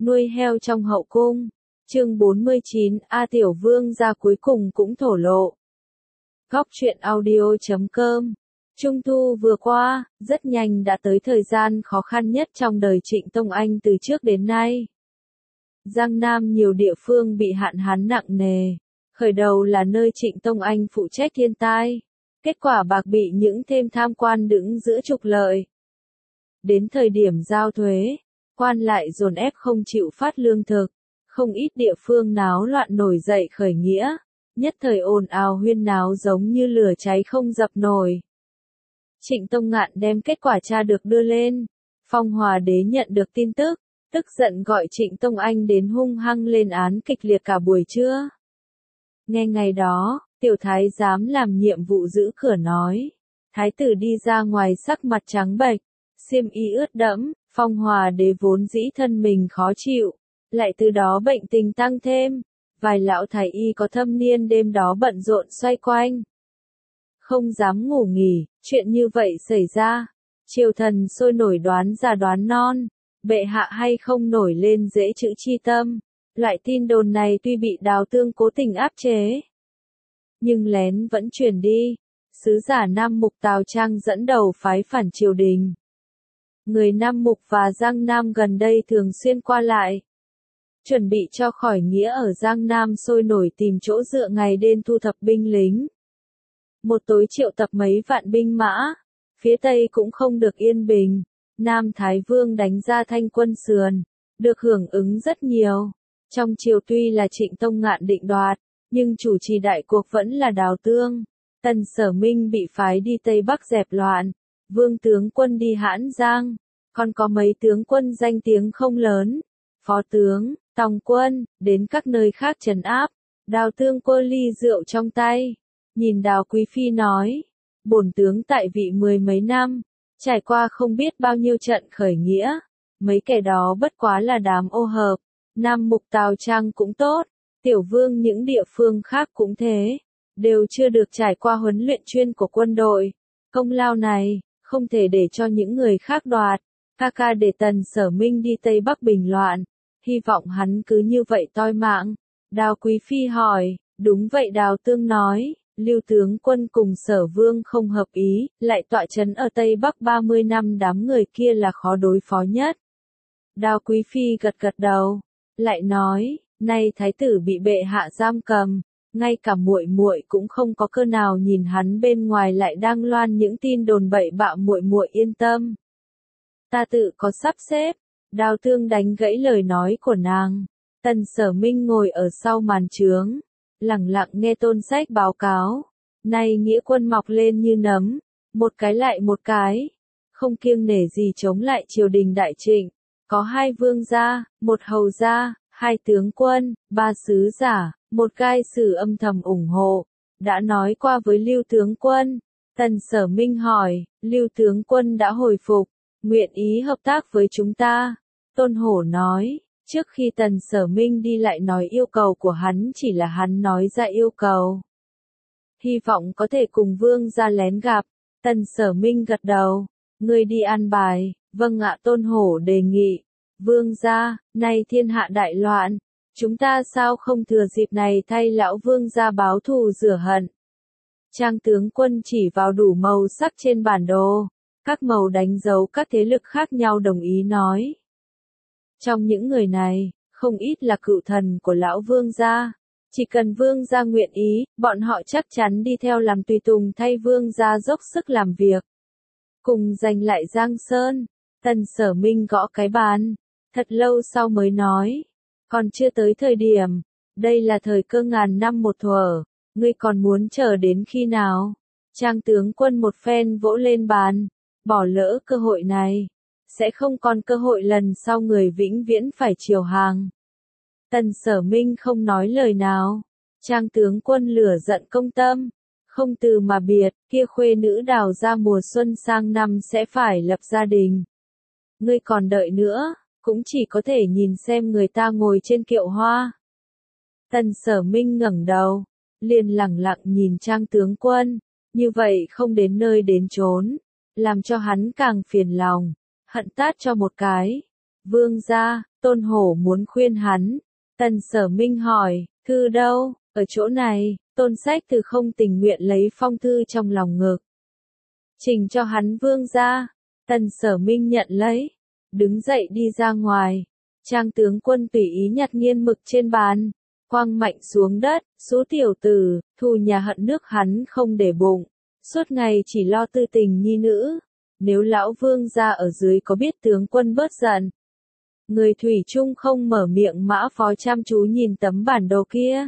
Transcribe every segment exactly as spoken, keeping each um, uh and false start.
Nuôi heo trong hậu cung. Chương bốn mươi chín, A Tiểu Vương gia cuối cùng cũng thổ lộ. Góc truyện audio chấm com. Trung thu vừa qua, rất nhanh đã tới thời gian khó khăn nhất trong đời Trịnh Tông Anh từ trước đến nay. Giang Nam nhiều địa phương bị hạn hán nặng nề. Khởi đầu là nơi Trịnh Tông Anh phụ trách thiên tai. Kết quả bạc bị những thêm tham quan đứng giữa trục lợi. Đến thời điểm giao thuế, quan lại dồn ép không chịu phát lương thực. Không ít địa phương náo loạn nổi dậy khởi nghĩa. Nhất thời ồn ào huyên náo giống như lửa cháy không dập nổi. Trịnh Tông Ngạn đem kết quả tra được đưa lên. Phong Hòa Đế nhận được tin tức, tức giận gọi Trịnh Tông Anh đến hung hăng lên án kịch liệt cả buổi trưa. Nghe ngày đó, tiểu thái giám làm nhiệm vụ giữ cửa nói. Thái tử đi ra ngoài sắc mặt trắng bệch, xiêm y ướt đẫm, Phong Hòa Đế vốn dĩ thân mình khó chịu, lại từ đó bệnh tình tăng thêm. Vài lão thái y có thâm niên đêm đó bận rộn xoay quanh. Không dám ngủ nghỉ, chuyện như vậy xảy ra. Triều thần sôi nổi đoán già đoán non, bệ hạ hay không nổi lên dễ chữ chi tâm. Loại tin đồn này tuy bị Đào Tương cố tình áp chế, nhưng lén vẫn truyền đi. Sứ giả Nam Mục Tào Trang dẫn đầu phái phản triều đình. Người Nam Mục và Giang Nam gần đây thường xuyên qua lại. Chuẩn bị cho khỏi nghĩa ở Giang Nam sôi nổi tìm chỗ dựa ngày đêm thu thập binh lính. Một tối triệu tập mấy vạn binh mã, phía Tây cũng không được yên bình. Nam Thái Vương đánh ra Thanh Quân Sườn, được hưởng ứng rất nhiều. Trong triều tuy là Trịnh Tông Ngạn định đoạt, nhưng chủ trì đại cuộc vẫn là Đào Tương. Tần Sở Minh bị phái đi Tây Bắc dẹp loạn, Vương tướng quân đi Hãn Giang, còn có mấy tướng quân danh tiếng không lớn, phó tướng, tòng quân, đến các nơi khác trấn áp. Đào Tương quơ ly rượu trong tay, nhìn Đào Quý Phi nói, bổn tướng tại vị mười mấy năm, trải qua không biết bao nhiêu trận khởi nghĩa, mấy kẻ đó bất quá là đám ô hợp. Nam Mục Tào Trang cũng tốt, Tiểu Vương những địa phương khác cũng thế, đều chưa được trải qua huấn luyện chuyên của quân đội. Công lao này, không thể để cho những người khác đoạt. Ca ca để Tần Sở Minh đi Tây Bắc bình loạn, hy vọng hắn cứ như vậy toi mạng. Đào Quý Phi hỏi, đúng vậy. Đào Tương nói, Lưu tướng quân cùng Sở Vương không hợp ý, lại tọa trấn ở Tây Bắc ba mươi năm, đám người kia là khó đối phó nhất. Đào Quý Phi gật gật đầu, lại nói, nay thái tử bị bệ hạ giam cầm, ngay cả muội muội cũng không có cơ nào nhìn hắn, bên ngoài lại đang loan những tin đồn bậy bạ, muội muội yên tâm, ta tự có sắp xếp. Đào Tương đánh gãy lời nói của nàng. Tần Sở Minh ngồi ở sau màn trướng, lẳng lặng nghe Tôn Sách báo cáo. Nay nghĩa quân mọc lên như nấm, một cái lại một cái, không kiêng nể gì chống lại triều đình đại Trịnh. Có hai vương gia, một hầu gia, hai tướng quân, ba sứ giả, một gai sử âm thầm ủng hộ. Đã nói qua với Lưu tướng quân. Tần Sở Minh hỏi, Lưu tướng quân đã hồi phục, nguyện ý hợp tác với chúng ta. Tôn Hổ nói, trước khi Tần Sở Minh đi lại nói yêu cầu của hắn chỉ là hắn nói ra yêu cầu. Hy vọng có thể cùng vương gia lén gặp. Tần Sở Minh gật đầu, ngươi đi an bài. Vâng ạ. Tôn Hổ đề nghị, vương gia, nay thiên hạ đại loạn, chúng ta sao không thừa dịp này thay lão vương gia báo thù rửa hận. Trang tướng quân chỉ vào đủ màu sắc trên bản đồ, các màu đánh dấu các thế lực khác nhau, đồng ý nói. Trong những người này, không ít là cựu thần của lão vương gia. Chỉ cần vương gia nguyện ý, bọn họ chắc chắn đi theo làm tùy tùng thay vương gia dốc sức làm việc. Cùng giành lại Giang Sơn. Tần Sở Minh gõ cái bàn, thật lâu sau mới nói. Còn chưa tới thời điểm, đây là thời cơ ngàn năm một thuở, ngươi còn muốn chờ đến khi nào? Trang tướng quân một phen vỗ lên bàn, bỏ lỡ cơ hội này, sẽ không còn cơ hội lần sau, người vĩnh viễn phải chiều hàng. Tần Sở Minh không nói lời nào. Trang tướng quân lửa giận công tâm, không từ mà biệt, kia khuê nữ Đào ra mùa xuân sang năm sẽ phải lập gia đình. Ngươi còn đợi nữa, cũng chỉ có thể nhìn xem người ta ngồi trên kiệu hoa. Tần Sở Minh ngẩng đầu, liền lẳng lặng nhìn Trang tướng quân, như vậy không đến nơi đến chốn, làm cho hắn càng phiền lòng, hận tát cho một cái. Vương gia, Tôn Hổ muốn khuyên hắn. Tần Sở Minh hỏi, thư đâu, ở chỗ này, Tôn Sách Từ không tình nguyện lấy phong thư trong lòng ngực. Trình cho hắn vương gia. Tần Sở Minh nhận lấy, đứng dậy đi ra ngoài. Trang tướng quân tùy ý nhặt nghiên mực trên bàn, quăng mạnh xuống đất, số tiểu tử, thù nhà hận nước hắn không để bụng, suốt ngày chỉ lo tư tình nhi nữ. Nếu lão vương gia ở dưới có biết tướng quân bớt giận. Người thủy chung không mở miệng. Mã Phó chăm chú nhìn tấm bản đồ kia.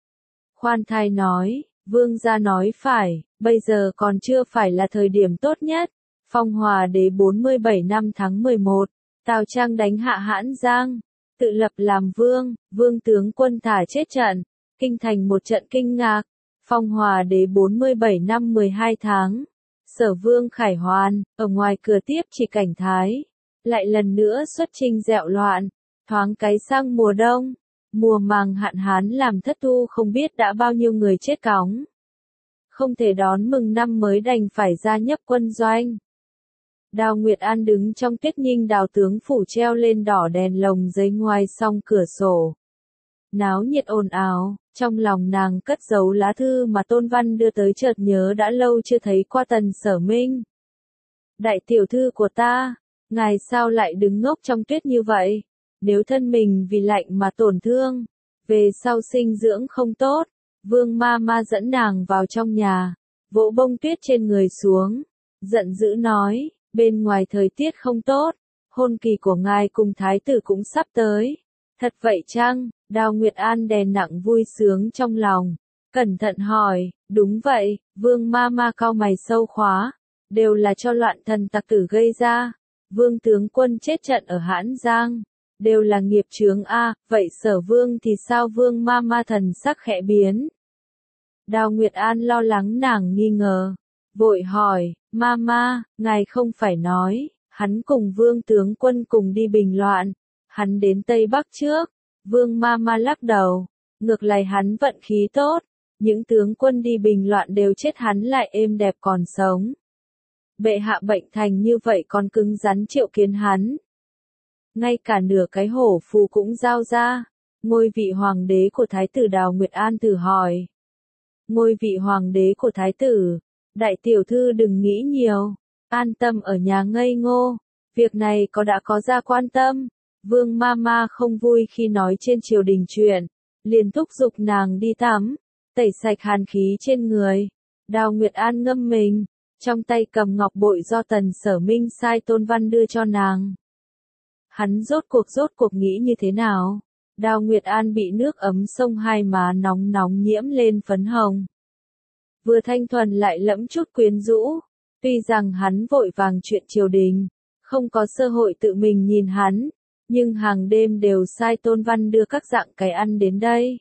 Khoan thai nói, vương gia nói phải, bây giờ còn chưa phải là thời điểm tốt nhất. Phong Hòa Đế bốn mươi bảy năm tháng mười một, Tào Trang đánh hạ Hãn Giang, tự lập làm vương, vương tướng quân thả chết trận, kinh thành một trận kinh ngạc. Phong Hòa Đế bốn mươi bảy năm mười hai tháng, Sở Vương Khải Hoàn, ở ngoài cửa tiếp chỉ cảnh thái, lại lần nữa xuất chinh dẹo loạn, thoáng cái sang mùa đông, mùa màng hạn hán làm thất thu không biết đã bao nhiêu người chết cóng. Không thể đón mừng năm mới đành phải ra nhấp quân doanh. Đào Nguyệt An đứng trong Tuyết Nhinh Đào tướng phủ treo lên đỏ đèn lồng giấy ngoài song cửa sổ. Náo nhiệt ồn ào, trong lòng nàng cất giấu lá thư mà Tôn Văn đưa tới, chợt nhớ đã lâu chưa thấy qua Tần Sở Minh. Đại tiểu thư của ta, ngài sao lại đứng ngốc trong tuyết như vậy? Nếu thân mình vì lạnh mà tổn thương, về sau sinh dưỡng không tốt. Vương ma ma dẫn nàng vào trong nhà, vỗ bông tuyết trên người xuống, giận dữ nói, bên ngoài thời tiết không tốt, hôn kỳ của ngài cùng thái tử cũng sắp tới. Thật vậy chăng? Đào Nguyệt An đè nặng vui sướng trong lòng, cẩn thận hỏi, đúng vậy. Vương ma ma cau mày sâu khóa, đều là cho loạn thần tặc tử gây ra. Vương tướng quân chết trận ở Hãn Giang, đều là nghiệp chướng a. Vậy Sở Vương thì sao? Vương ma ma thần sắc khẽ biến. Đào Nguyệt An lo lắng nàng nghi ngờ, vội hỏi, ma ma, ngài không phải nói, hắn cùng vương tướng quân cùng đi bình loạn, hắn đến Tây Bắc trước. Vương ma ma lắc đầu, ngược lại hắn vận khí tốt, những tướng quân đi bình loạn đều chết, hắn lại êm đẹp còn sống. Bệ hạ bệnh thành như vậy còn cứng rắn triệu kiến hắn. Ngay cả nửa cái hổ phù cũng giao ra. Ngôi vị hoàng đế của thái tử. Đào Nguyệt An thử hỏi. Ngôi vị hoàng đế của thái tử, đại tiểu thư đừng nghĩ nhiều, an tâm ở nhà ngây ngô, việc này có đã có ra quan tâm. Vương ma ma không vui khi nói trên triều đình chuyện, liền thúc giục nàng đi tắm, tẩy sạch hàn khí trên người. Đào Nguyệt An ngâm mình, trong tay cầm ngọc bội do Tần Sở Minh sai Tôn Văn đưa cho nàng. Hắn rốt cuộc rốt cuộc nghĩ như thế nào? Đào Nguyệt An bị nước ấm sông hai má nóng nóng nhiễm lên phấn hồng. Vừa thanh thuần lại lẫm chút quyến rũ. Tuy rằng hắn vội vàng chuyện triều đình, không có cơ hội tự mình nhìn hắn, nhưng hàng đêm đều sai Tôn Văn đưa các dạng cái ăn đến đây.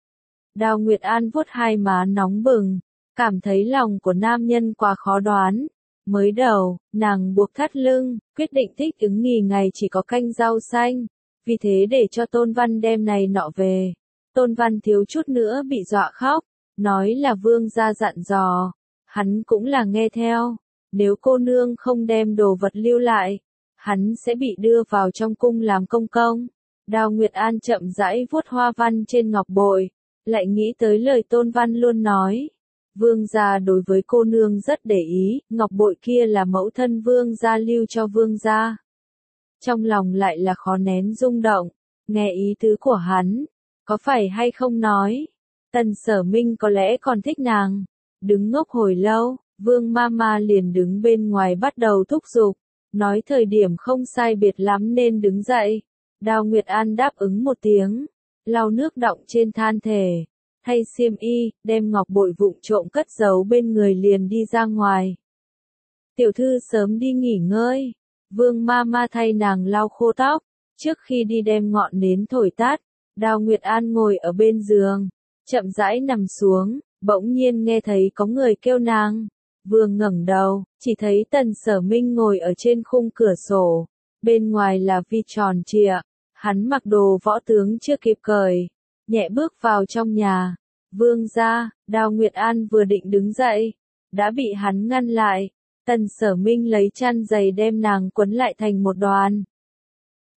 Đào Nguyệt An vuốt hai má nóng bừng, cảm thấy lòng của nam nhân quá khó đoán. Mới đầu, nàng buộc thắt lưng, quyết định thích ứng nghỉ ngày chỉ có canh rau xanh. Vì thế để cho Tôn Văn đem này nọ về. Tôn Văn thiếu chút nữa bị dọa khóc, nói là vương gia dặn dò. Hắn cũng là nghe theo, nếu cô nương không đem đồ vật lưu lại, hắn sẽ bị đưa vào trong cung làm công công. Đào Nguyệt An chậm rãi vuốt hoa văn trên ngọc bội, lại nghĩ tới lời Tôn Văn luôn nói. Vương gia đối với cô nương rất để ý, ngọc bội kia là mẫu thân vương gia lưu cho vương gia. Trong lòng lại là khó nén rung động, nghe ý tứ của hắn, có phải hay không nói. Tần Sở Minh có lẽ còn thích nàng. Đứng ngốc hồi lâu, Vương Mama liền đứng bên ngoài bắt đầu thúc giục, nói thời điểm không sai biệt lắm nên đứng dậy. Đào Nguyệt An đáp ứng một tiếng, lau nước đọng trên than thể, thay xiêm y, đem ngọc bội vụng trộm cất giấu bên người liền đi ra ngoài. Tiểu thư sớm đi nghỉ ngơi. Vương Mama thay nàng lau khô tóc, trước khi đi đem ngọn nến thổi tắt. Đào Nguyệt An ngồi ở bên giường, chậm rãi nằm xuống, bỗng nhiên nghe thấy có người kêu nàng. Vừa ngẩng đầu, chỉ thấy Tần Sở Minh ngồi ở trên khung cửa sổ, bên ngoài là vi tròn trịa, hắn mặc đồ võ tướng chưa kịp cởi, nhẹ bước vào trong nhà. Vương gia. Đào Nguyệt An vừa định đứng dậy, đã bị hắn ngăn lại. Tần Sở Minh lấy chăn dày đem nàng quấn lại thành một đoàn.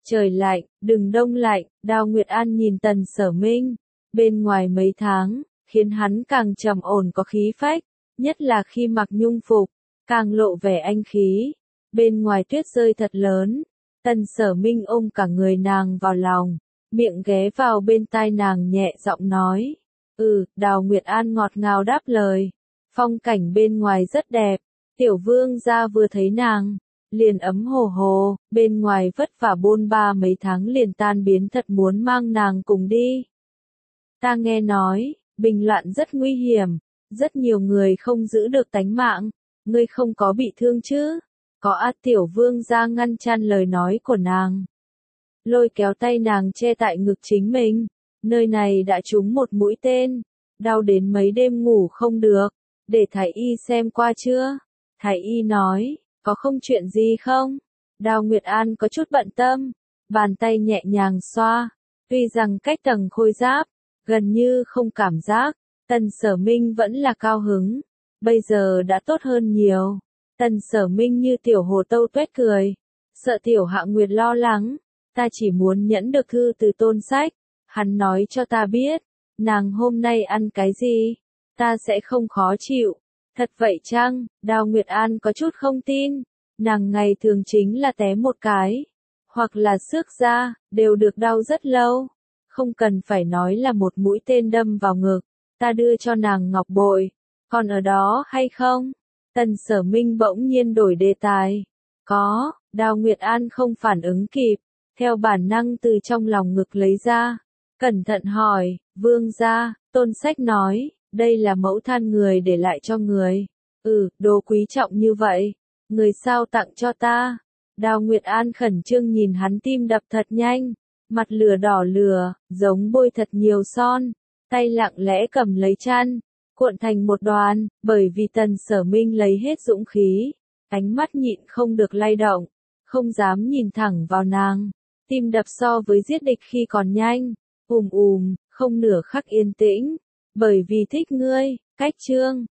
Trời lạnh, đừng đông lạnh, Đào Nguyệt An nhìn Tần Sở Minh, bên ngoài mấy tháng, khiến hắn càng trầm ổn có khí phách, nhất là khi mặc nhung phục, càng lộ vẻ anh khí. Bên ngoài tuyết rơi thật lớn, Tần Sở Minh ôm cả người nàng vào lòng, miệng ghé vào bên tai nàng nhẹ giọng nói. Ừ, Đào Nguyệt An ngọt ngào đáp lời. Phong cảnh bên ngoài rất đẹp, tiểu vương gia vừa thấy nàng, liền ấm hồ hồ, bên ngoài vất vả bôn ba mấy tháng liền tan biến, thật muốn mang nàng cùng đi. Ta nghe nói, bình loạn rất nguy hiểm, rất nhiều người không giữ được tánh mạng, ngươi không có bị thương chứ? Có á, tiểu vương gia ngăn chặn lời nói của nàng. Lôi kéo tay nàng che tại ngực chính mình, nơi này đã trúng một mũi tên, đau đến mấy đêm ngủ không được, để thái y xem qua chưa? Thái y nói, có không chuyện gì không? Đào Nguyệt An có chút bận tâm, bàn tay nhẹ nhàng xoa, tuy rằng cách tầng khôi giáp, gần như không cảm giác, Tần Sở Minh vẫn là cao hứng, bây giờ đã tốt hơn nhiều. Tần Sở Minh như tiểu hồ tâu tuét cười, sợ tiểu Hạ Nguyệt lo lắng, ta chỉ muốn nhẫn được thư từ Tôn Sách, hắn nói cho ta biết, nàng hôm nay ăn cái gì, ta sẽ không khó chịu. Thật vậy chăng? Đào Nguyệt An có chút không tin, nàng ngày thường chính là té một cái, hoặc là xước da, đều được đau rất lâu, không cần phải nói là một mũi tên đâm vào ngực, ta đưa cho nàng ngọc bội, còn ở đó hay không? Tần Sở Minh bỗng nhiên đổi đề tài. Có, Đào Nguyệt An không phản ứng kịp, theo bản năng từ trong lòng ngực lấy ra, cẩn thận hỏi, vương gia, Tôn Sách nói, đây là mẫu than người để lại cho người. Ừ, đồ quý trọng như vậy, người sao tặng cho ta? Đào Nguyệt An khẩn trương nhìn hắn, tim đập thật nhanh, mặt lửa đỏ lửa, giống bôi thật nhiều son, tay lặng lẽ cầm lấy chăn, cuộn thành một đoàn, bởi vì Tần Sở Minh lấy hết dũng khí, ánh mắt nhịn không được lay động, không dám nhìn thẳng vào nàng, tim đập so với giết địch khi còn nhanh, ùm ùm, không nửa khắc yên tĩnh, bởi vì thích ngươi, cách chương.